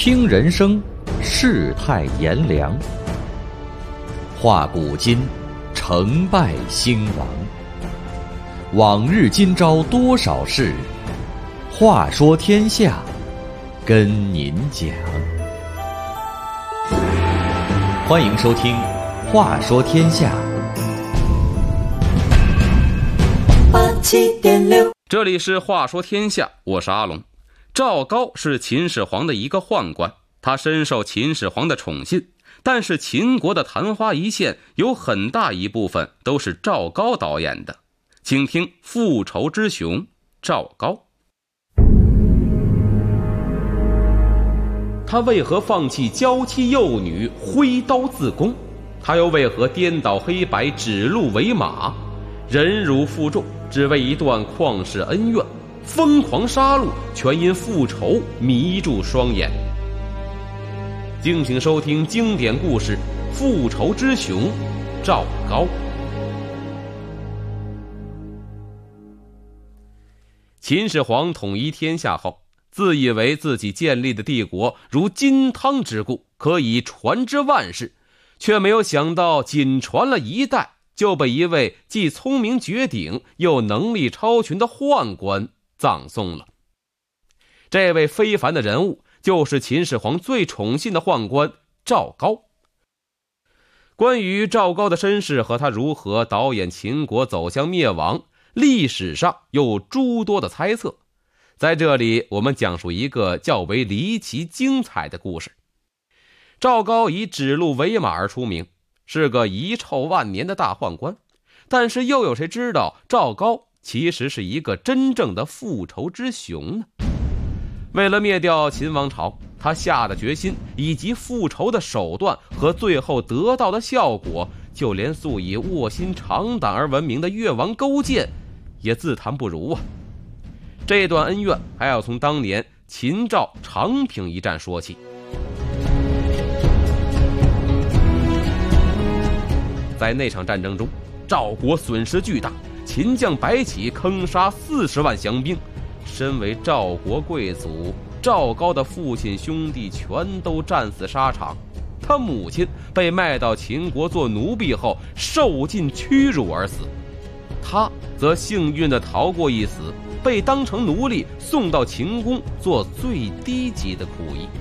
听人生，世态炎凉，话古今，成败兴亡。往日今朝多少事，话说天下，跟您讲。欢迎收听《话说天下》。 这里是话说天下，我是阿龙。赵高是秦始皇的一个宦官，他深受秦始皇的宠信，但是秦国的昙花一现有很大一部分都是赵高导演的。请听《复仇之雄》赵高。他为何放弃娇妻幼女，挥刀自宫？他又为何颠倒黑白，指鹿为马？忍辱负重，只为一段旷世恩怨，疯狂杀戮，全因复仇迷住双眼。敬请收听经典故事《复仇之雄》赵高。秦始皇统一天下后，自以为自己建立的帝国如金汤之固，可以传之万世，却没有想到仅传了一代，就被一位既聪明绝顶又能力超群的宦官葬送了。这位非凡的人物就是秦始皇最宠信的宦官赵高。关于赵高的身世和他如何导演秦国走向灭亡，历史上有诸多的猜测。在这里我们讲述一个较为离奇精彩的故事。赵高以指鹿为马而出名，是个遗臭万年的大宦官，但是又有谁知道赵高其实是一个真正的复仇之雄呢？为了灭掉秦王朝，他下的决心以及复仇的手段和最后得到的效果，就连素以卧薪尝胆而闻名的越王勾践也自叹不如啊。这段恩怨还要从当年秦赵长平一战说起。在那场战争中，赵国损失巨大，秦将白起坑杀40万降兵。身为赵国贵族，赵高的父亲兄弟全都战死沙场，他母亲被卖到秦国做奴婢后受尽屈辱而死，他则幸运地逃过一死，被当成奴隶送到秦宫做最低级的苦役。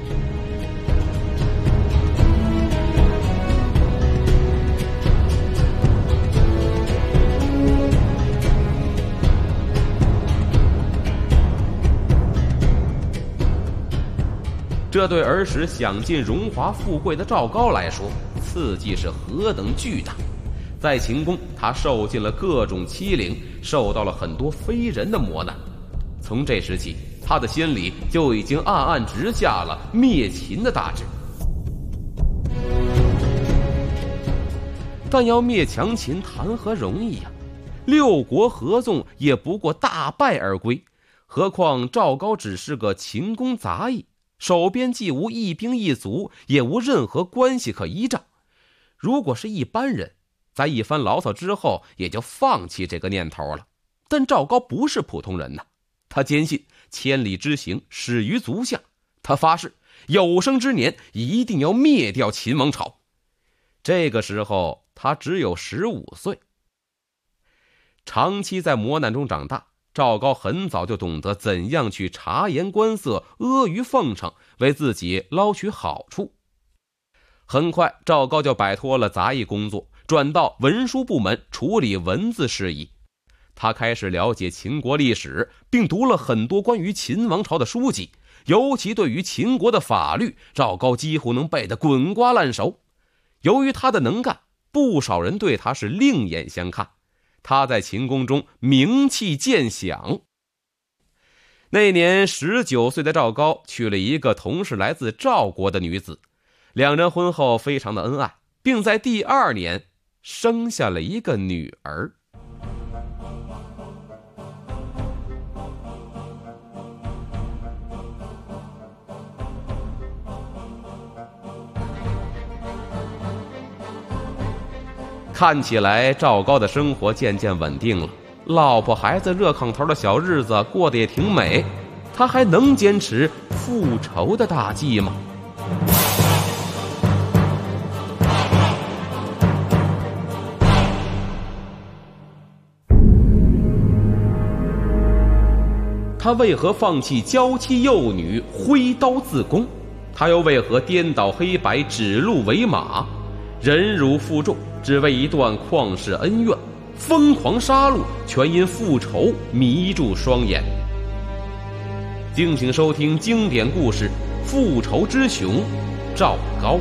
这对儿时享尽荣华富贵的赵高来说，刺激是何等巨大。在秦宫，他受尽了各种欺凌，受到了很多非人的磨难。从这时起，他的心里就已经暗暗植下了灭秦的大志。但要灭强秦谈何容易呀！6国合纵也不过大败而归，何况赵高只是个秦宫杂役，手边既无一兵一卒，也无任何关系可依仗。如果是一般人，在一番牢骚之后也就放弃这个念头了。但赵高不是普通人呐，他坚信千里之行始于足下，他发誓有生之年一定要灭掉秦王朝。这个时候他只有15岁。长期在磨难中长大，赵高很早就懂得怎样去察言观色，阿谀奉承，为自己捞取好处。很快赵高就摆脱了杂役工作，转到文书部门处理文字事宜。他开始了解秦国历史，并读了很多关于秦王朝的书籍，尤其对于秦国的法律，赵高几乎能背得滚瓜烂熟。由于他的能干，不少人对他是另眼相看，他在秦宫中名气渐响。那年19岁的赵高娶了一个同是来自赵国的女子，两人婚后非常的恩爱，并在第2年生下了一个女儿。看起来赵高的生活渐渐稳定了，老婆孩子热炕头的小日子过得也挺美。 他还能坚持复仇的大计吗？他为何放弃娇妻幼女，挥刀自宫？他又为何颠倒黑白，指鹿为马，忍辱负重，只为一段旷世恩怨？疯狂杀戮，全因复仇迷住双眼。敬请收听经典故事《复仇之雄》，赵高。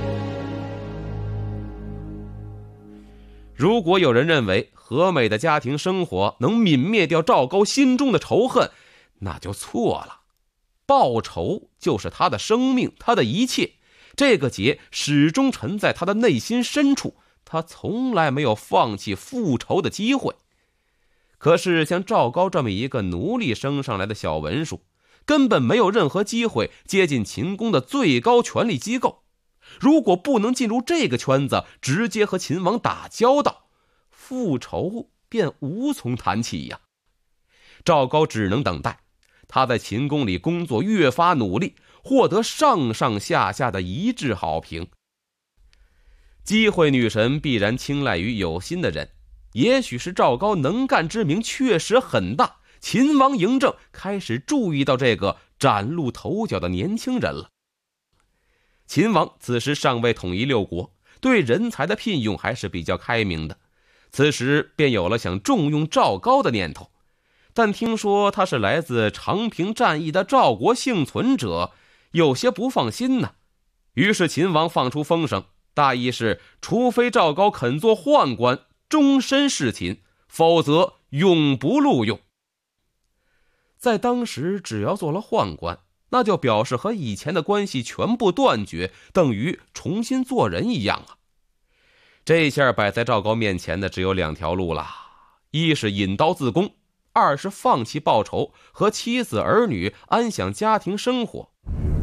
如果有人认为和美的家庭生活能泯灭掉赵高心中的仇恨，那就错了。报仇就是他的生命，他的一切。这个结始终沉在他的内心深处，他从来没有放弃复仇的机会。可是像赵高这么一个奴隶升上来的小文书，根本没有任何机会接近秦宫的最高权力机构。如果不能进入这个圈子，直接和秦王打交道，复仇便无从谈起呀。赵高只能等待，他在秦宫里工作越发努力，获得上上下下的一致好评。机会女神必然青睐于有心的人，也许是赵高能干之名确实很大，秦王嬴政开始注意到这个崭露头角的年轻人了。秦王此时尚未统一六国，对人才的聘用还是比较开明的，此时便有了想重用赵高的念头。但听说他是来自长平战役的赵国幸存者，有些不放心呢。于是秦王放出风声，大意是除非赵高肯做宦官，终身侍秦，否则永不录用。在当时，只要做了宦官，那就表示和以前的关系全部断绝，等于重新做人一样啊。这下摆在赵高面前的只有两条路了，一是引刀自宫，二是放弃报仇，和妻子儿女安享家庭生活。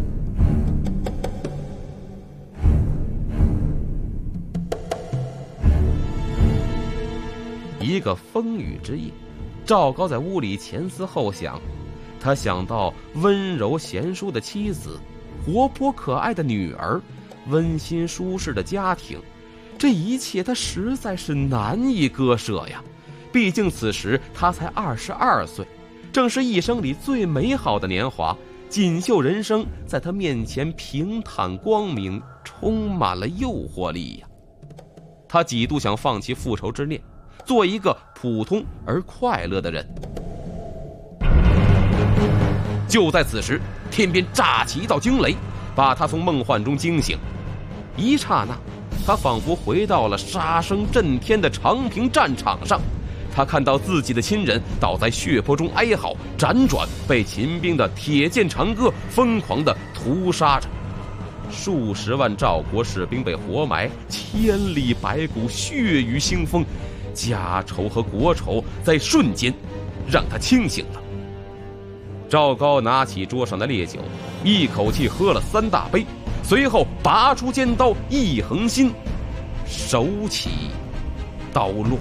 一个风雨之夜，赵高在屋里前思后想，他想到温柔贤淑的妻子，活泼可爱的女儿，温馨舒适的家庭，这一切他实在是难以割舍呀。毕竟此时他才22岁，正是一生里最美好的年华，锦绣人生在他面前平坦光明，充满了诱惑力呀。他几度想放弃复仇之念，做一个普通而快乐的人。就在此时，天边炸起一道惊雷，把他从梦幻中惊醒。一刹那，他仿佛回到了杀声震天的长平战场上。他看到自己的亲人倒在血泊中哀嚎，辗转被秦兵的铁剑长戈疯狂地屠杀着。数十万赵国士兵被活埋，千里白骨，血雨腥风，家仇和国仇在瞬间让他清醒了。赵高拿起桌上的烈酒，一口气喝了3大杯，随后拔出尖刀，一横心，手起刀落。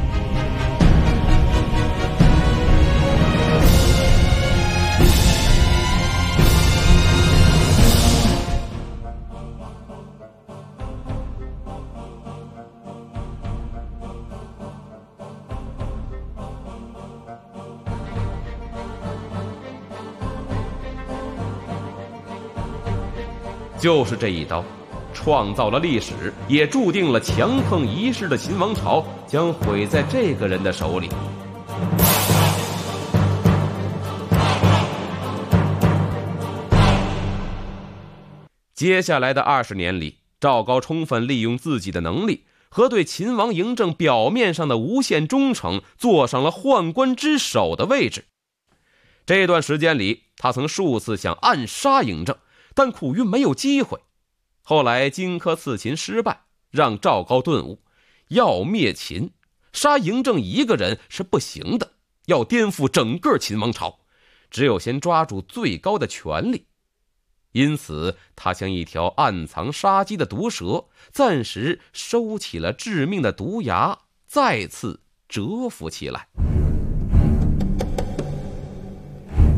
就是这一刀，创造了历史，也注定了强横一世的秦王朝将毁在这个人的手里。接下来的20年里，赵高充分利用自己的能力和对秦王嬴政表面上的无限忠诚，坐上了宦官之首的位置。这段时间里，他曾数次想暗杀嬴政，但苦于没有机会。后来荆轲刺秦失败，让赵高顿悟，要灭秦，杀嬴政一个人是不行的，要颠覆整个秦王朝，只有先抓住最高的权力。因此他像一条暗藏杀机的毒蛇，暂时收起了致命的毒牙，再次蛰伏起来。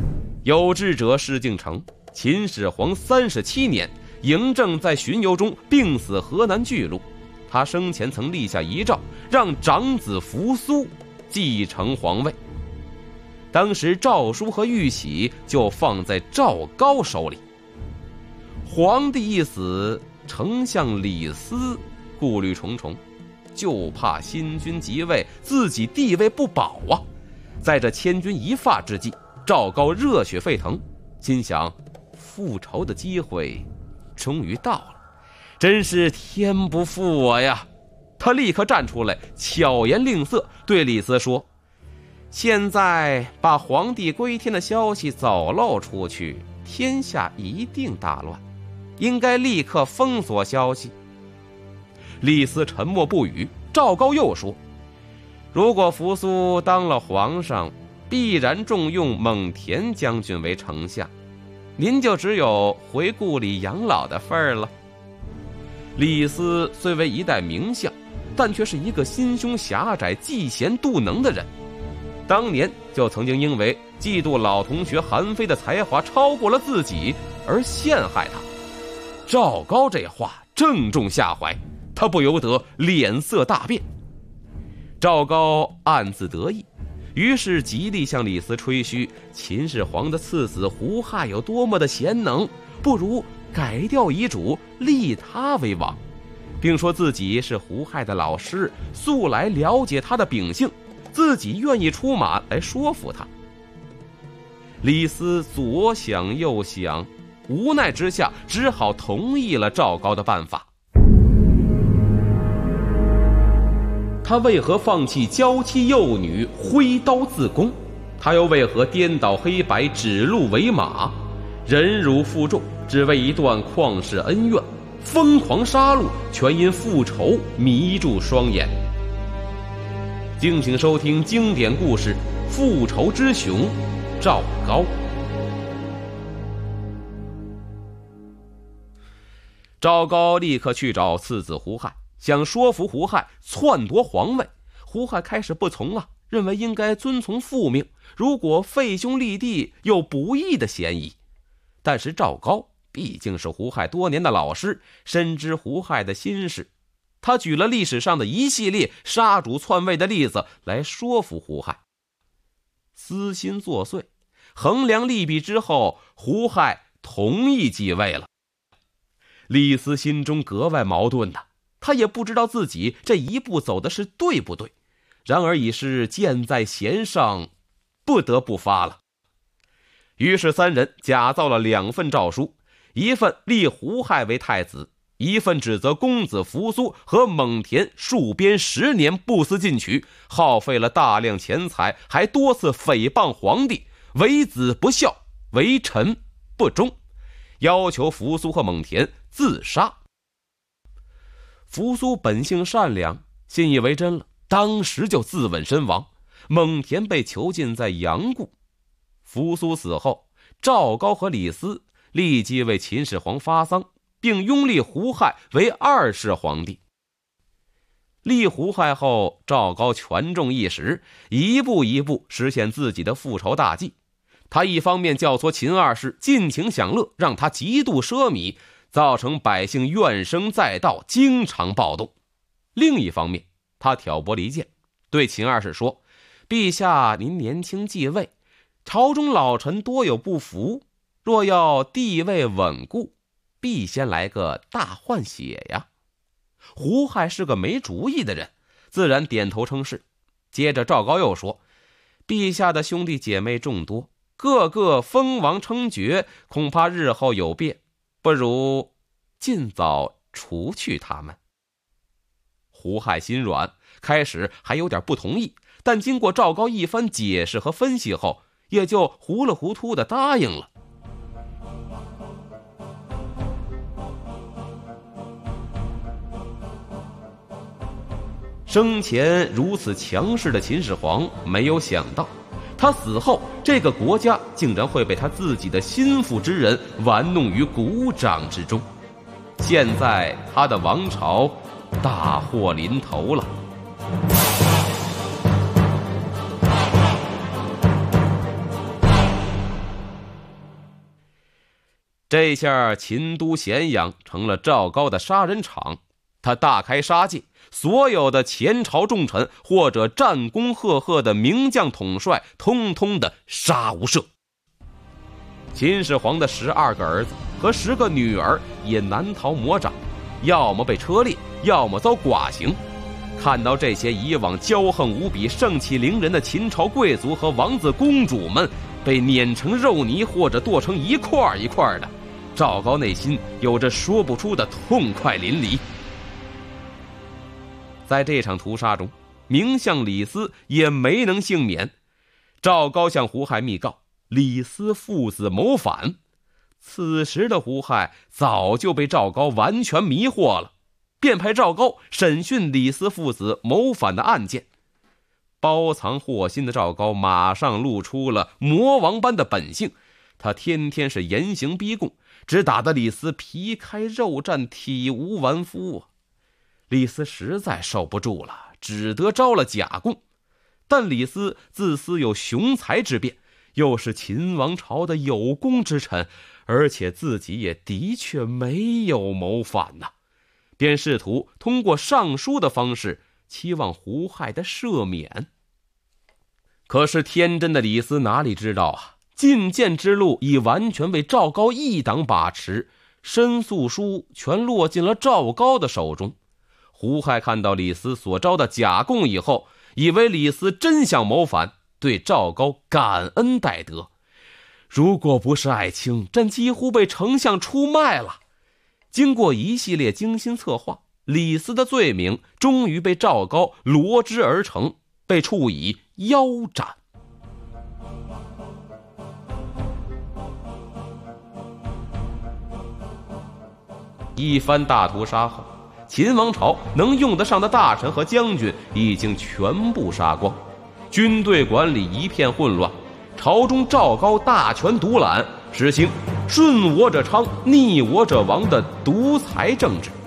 有志者事竟成，秦始皇37年，嬴政在巡游中病死河南巨鹿。他生前曾立下遗诏，让长子扶苏继承皇位。当时诏书和玉玺就放在赵高手里。皇帝一死，丞相李斯顾虑重重，就怕新君即位，自己地位不保啊。在这千钧一发之际，赵高热血沸腾，心想复仇的机会终于到了，真是天不负我呀。他立刻站出来，巧言令色，对李斯说，现在把皇帝归天的消息走漏出去，天下一定大乱，应该立刻封锁消息。李斯沉默不语。赵高又说，如果扶苏当了皇上，必然重用蒙恬将军为丞相，您就只有回故里养老的份儿了。李斯虽为一代名相，但却是一个心胸狭窄、嫉贤妒能的人。当年就曾经因为嫉妒老同学韩非的才华超过了自己而陷害他。赵高这话正中下怀，他不由得脸色大变。赵高暗自得意，于是极力向李斯吹嘘秦始皇的次子胡亥有多么的贤能，不如改掉遗嘱，立他为王，并说自己是胡亥的老师，素来了解他的秉性，自己愿意出马来说服他。李斯左想右想，无奈之下只好同意了赵高的办法。他为何放弃娇妻幼女，挥刀自宫？他又为何颠倒黑白，指鹿为马，忍辱负重，只为一段旷世恩怨，疯狂杀戮，全因复仇迷住双眼？敬请收听经典故事《复仇之雄》，赵高。赵高立刻去找次子胡亥，想说服胡亥篡夺皇位。胡亥开始不从啊，认为应该遵从父命，如果废兄立弟有不义的嫌疑。但是赵高毕竟是胡亥多年的老师，深知胡亥的心事，他举了历史上的一系列杀主篡位的例子来说服胡亥。私心作祟，衡量利弊之后，胡亥同意继位了。李斯心中格外矛盾呐，他也不知道自己这一步走的是对不对，然而已是箭在弦上，不得不发了。于是三人假造了2份诏书，一份立胡亥为太子，一份指责公子扶苏和蒙恬戍边10年不思进取，耗费了大量钱财，还多次诽谤皇帝，为子不孝，为臣不忠，要求扶苏和蒙恬自杀。扶苏本性善良，信以为真了，当时就自刎身亡。蒙恬被囚禁在阳谷。扶苏死后，赵高和李斯立即为秦始皇发丧，并拥立胡亥为2世皇帝。立胡亥后，赵高权重一时，一步一步实现自己的复仇大计。他一方面教唆秦2世尽情享乐，让他极度奢靡，造成百姓怨声载道，经常暴动。另一方面，他挑拨离间，对秦2世说，陛下您年轻继位，朝中老臣多有不服，若要地位稳固，必先来个大换血呀。胡亥是个没主意的人，自然点头称是。接着赵高又说，陛下的兄弟姐妹众多，个个封王称爵，恐怕日后有变，不如尽早除去他们。胡亥心软，开始还有点不同意，但经过赵高一番解释和分析后，也就糊里糊涂地答应了。生前如此强势的秦始皇没有想到，他死后这个国家竟然会被他自己的心腹之人玩弄于股掌之中。现在他的王朝大祸临头了。 这下秦都咸阳成了赵高的杀人场，他大开杀戒，所有的前朝重臣或者战功赫赫的名将统帅，通通的杀无赦。秦始皇的12个儿子和10个女儿也难逃魔掌，要么被车裂，要么遭剐刑。看到这些以往骄横无比、盛气凌人的秦朝贵族和王子公主们被碾成肉泥或者剁成一块一块的，赵高内心有着说不出的痛快淋漓。在这场屠杀中，名相李斯也没能幸免。赵高向胡亥密告李斯父子谋反，此时的胡亥早就被赵高完全迷惑了，便派赵高审讯李斯父子谋反的案件。包藏祸心的赵高马上露出了魔王般的本性，他天天是严刑逼供，只打得李斯皮开肉绽，体无完肤啊。李斯实在受不住了，只得招了假供。但李斯自私有雄才之辩，又是秦王朝的有功之臣，而且自己也的确没有谋反呐，便试图通过上书的方式期望胡亥的赦免。可是天真的李斯哪里知道啊，进谏之路已完全被赵高一党把持，申诉书全落进了赵高的手中。胡亥看到李斯所招的假供以后，以为李斯真想谋反，对赵高感恩戴德。如果不是爱卿，朕几乎被丞相出卖了。经过一系列精心策划，李斯的罪名终于被赵高罗织而成，被处以腰斩。一番大屠杀后，秦王朝能用得上的大臣和将军已经全部杀光，军队管理一片混乱，朝中赵高大权独揽，实行顺我者昌，逆我者亡的独裁政治。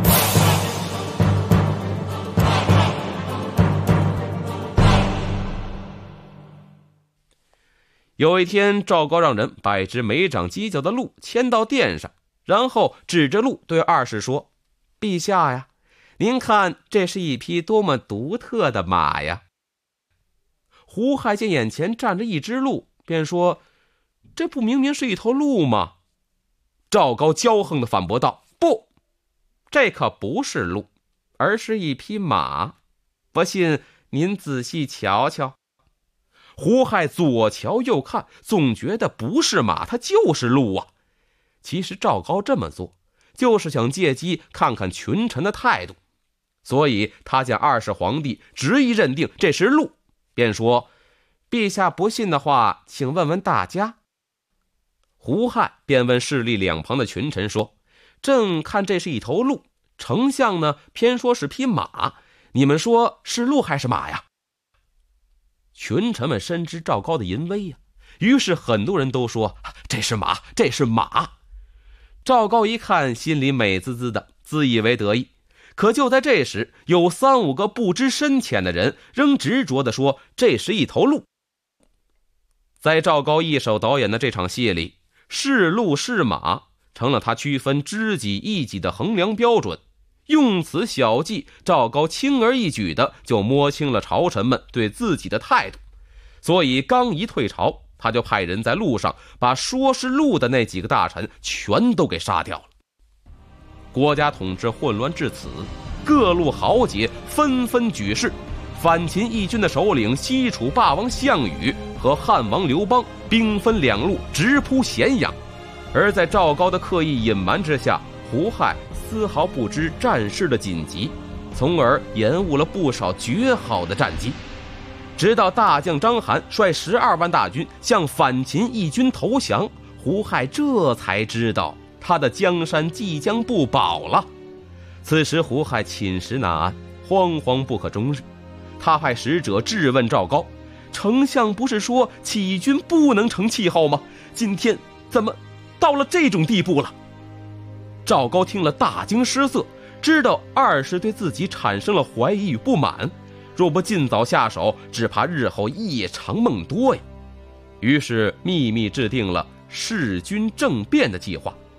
有一天，赵高让人把一只没长犄角的鹿牵到殿上，然后指着鹿对二世说：“陛下呀，您看这是一匹多么独特的马呀！”胡亥见眼前站着一只鹿，便说：“这不明明是一头鹿吗？”赵高骄横地反驳道：“不，这可不是鹿，而是一匹马。不信您仔细瞧瞧。”胡亥左瞧右看，总觉得不是马，它就是鹿啊。其实赵高这么做就是想借机看看群臣的态度，所以他见二世皇帝执意认定这是鹿，便说：“陛下不信的话，请问问大家。”胡亥便问势力两旁的群臣说：“朕看这是一头鹿，丞相呢偏说是匹马，你们说是鹿还是马呀？”群臣们深知赵高的淫威呀，于是很多人都说：“这是马，这是马。”赵高一看，心里美滋滋的，自以为得意。可就在这时，有3、5个不知深浅的人仍执着地说这是一头鹿。在赵高一手导演的这场戏里，是鹿是马成了他区分知己异己的衡量标准。用此小计，赵高轻而易举的就摸清了朝臣们对自己的态度。所以刚一退朝，他就派人在路上把说是鹿的那几个大臣全都给杀掉了。国家统治混乱至此，各路豪杰纷纷举事，反秦义军的首领西楚霸王项羽和汉王刘邦兵分两路直扑咸阳。而在赵高的刻意隐瞒之下，胡亥丝毫不知战事的紧急，从而延误了不少绝好的战机。直到大将章邯率12万大军向反秦义军投降，胡亥这才知道他的江山即将不保了。此时胡亥寝食难安，惶惶不可终日。他派使者质问赵高：“丞相不是说起义军不能成气候吗？今天怎么到了这种地步了？”赵高听了大惊失色，知道二世对自己产生了怀疑与不满，若不尽早下手，只怕日后夜长梦多呀。于是秘密制定了弑君政变的计划，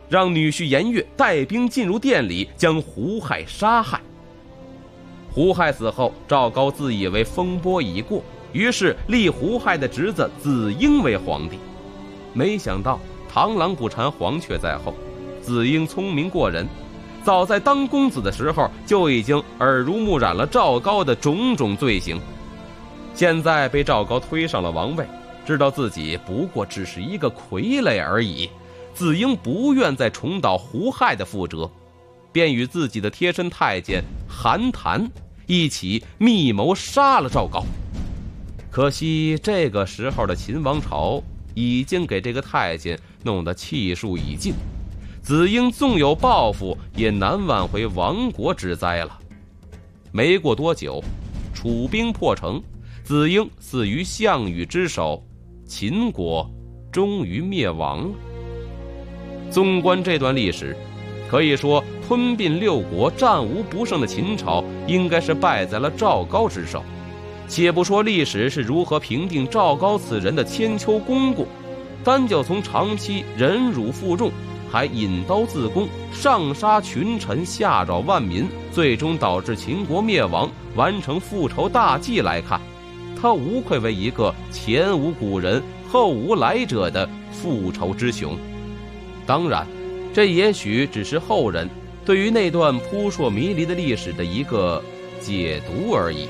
让女婿颜悦带兵进入店里，将胡亥杀害。胡亥死后，赵高自以为风波已过，于是立胡亥的侄子子婴为皇帝。没想到螳螂捕蝉，黄雀在后，子婴聪明过人，早在当公子的时候就已经耳濡目染了赵高的种种罪行。现在被赵高推上了王位，知道自己不过只是一个傀儡而已，子婴不愿再重蹈胡亥的覆辙，便与自己的贴身太监韩谈一起密谋杀了赵高。可惜这个时候的秦王朝已经给这个太监弄得气数已尽，子婴纵有抱负，也难挽回亡国之灾了。没过多久，楚兵破城，子婴死于项羽之手，秦国终于灭亡了。纵观这段历史，可以说吞并六国、战无不胜的秦朝应该是败在了赵高之手。且不说历史是如何评定赵高此人的千秋功过，单就从长期忍辱负重，还引刀自宫，上杀群臣，下扰万民，最终导致秦国灭亡，完成复仇大计来看，他无愧为一个前无古人后无来者的复仇之雄。当然，这也许只是后人对于那段扑朔迷离的历史的一个解读而已。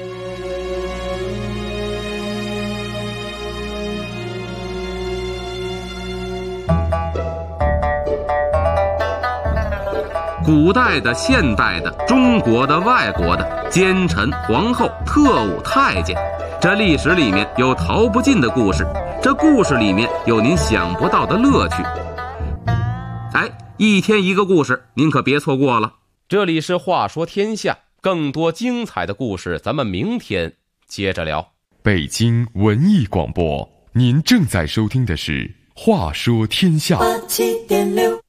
古代的、现代的、中国的、外国的，奸臣、皇后、特务、太监，这历史里面有逃不尽的故事，这故事里面有您想不到的乐趣。一天一个故事，您可别错过了。这里是话说天下，更多精彩的故事咱们明天接着聊。 北京文艺广播，您正在收听的是话说天下。87.6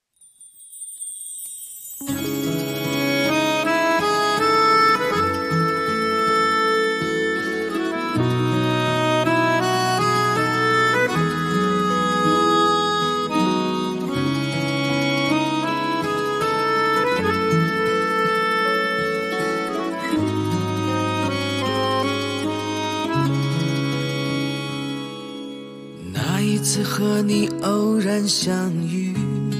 次和你偶然相遇，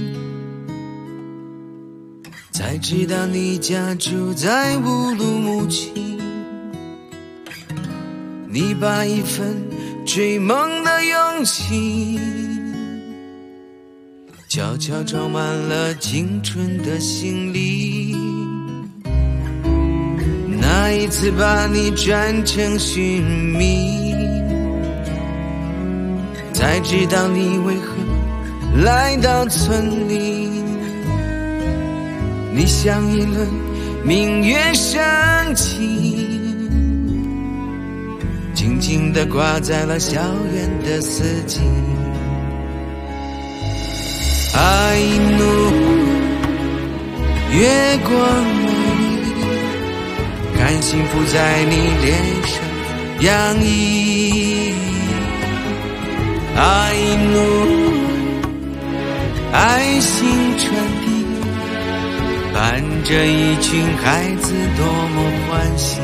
才知道你家住在乌鲁木齐。你把一份追梦的勇气悄悄装满了青春的行李。那一次把你转成寻觅，才知道你为何来到村里。你像一轮明月升起，静静地挂在了校园的四季。爱怒月光美丽，看幸福在你脸上洋溢。爱怒爱心传递，伴着一群孩子多么欢喜。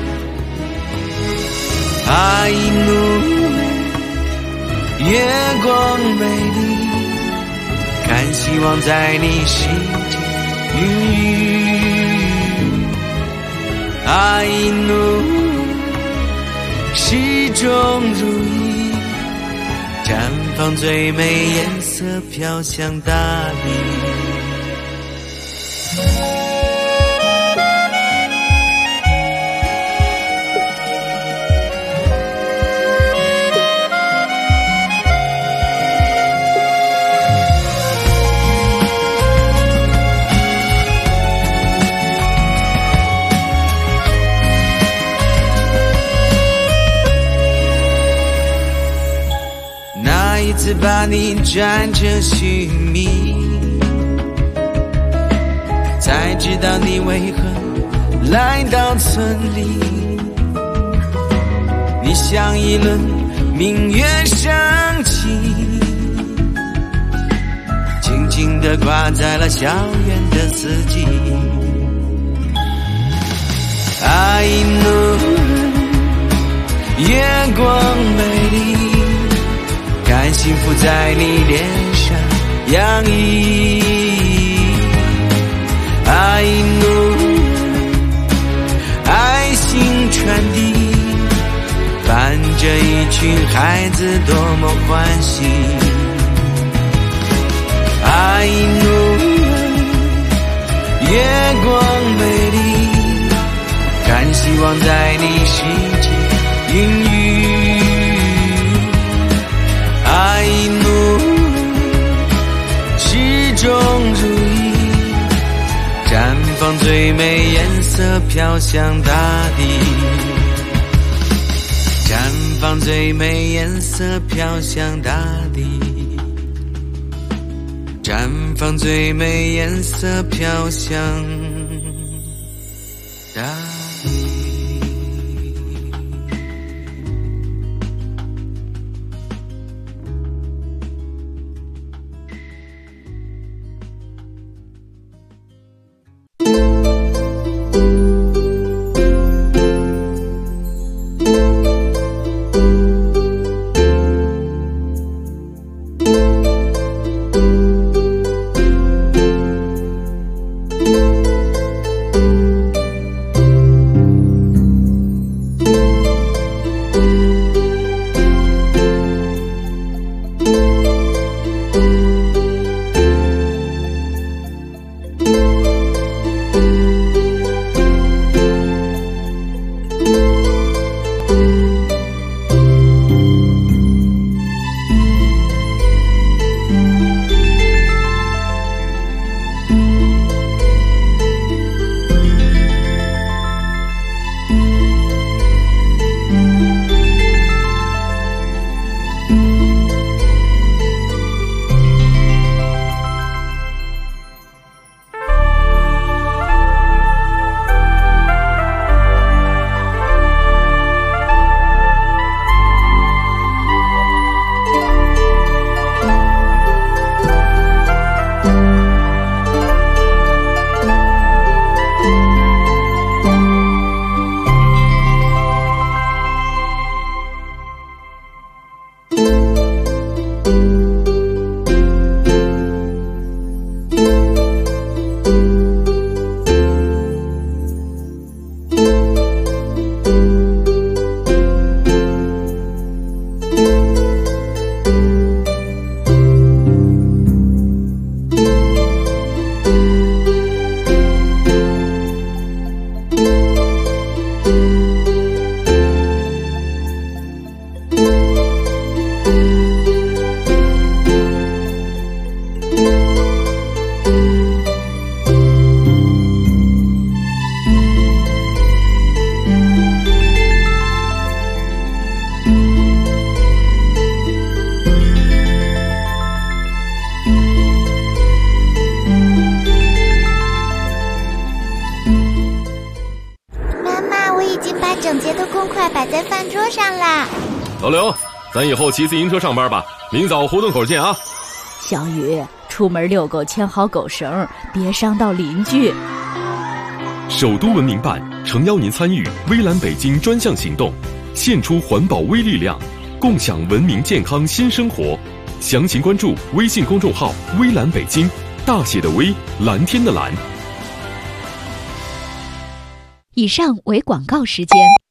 爱怒月光美丽，看希望在你世界孕育。爱怒始终如一，绽放最美颜色，飘向大地。一次把你转成寻觅，才知道你为何来到村里。你像一轮明月升起，静静地地挂在了校园的四季。爱努月光美丽，看幸福在你脸上洋溢。爱努爱心传递，伴着一群孩子多么欢喜。爱努月光美丽，看希望在你世界孕育。爱努始终如一，绽放最美颜色飘向大地。绽放最美颜色飘向大地，绽放最美颜色飘向大地。 整洁的公筷摆在饭桌上啦。 老刘，咱以后骑自行车上班吧，明早胡同口见啊。 小雨，出门遛狗牵好狗绳，别伤到邻居。 首都文明办诚邀您参与微蓝北京专项行动，献出环保微力量，共享文明健康新生活。详情关注微信公众号微蓝北京，大写的微，蓝天的蓝。 以上为广告时间。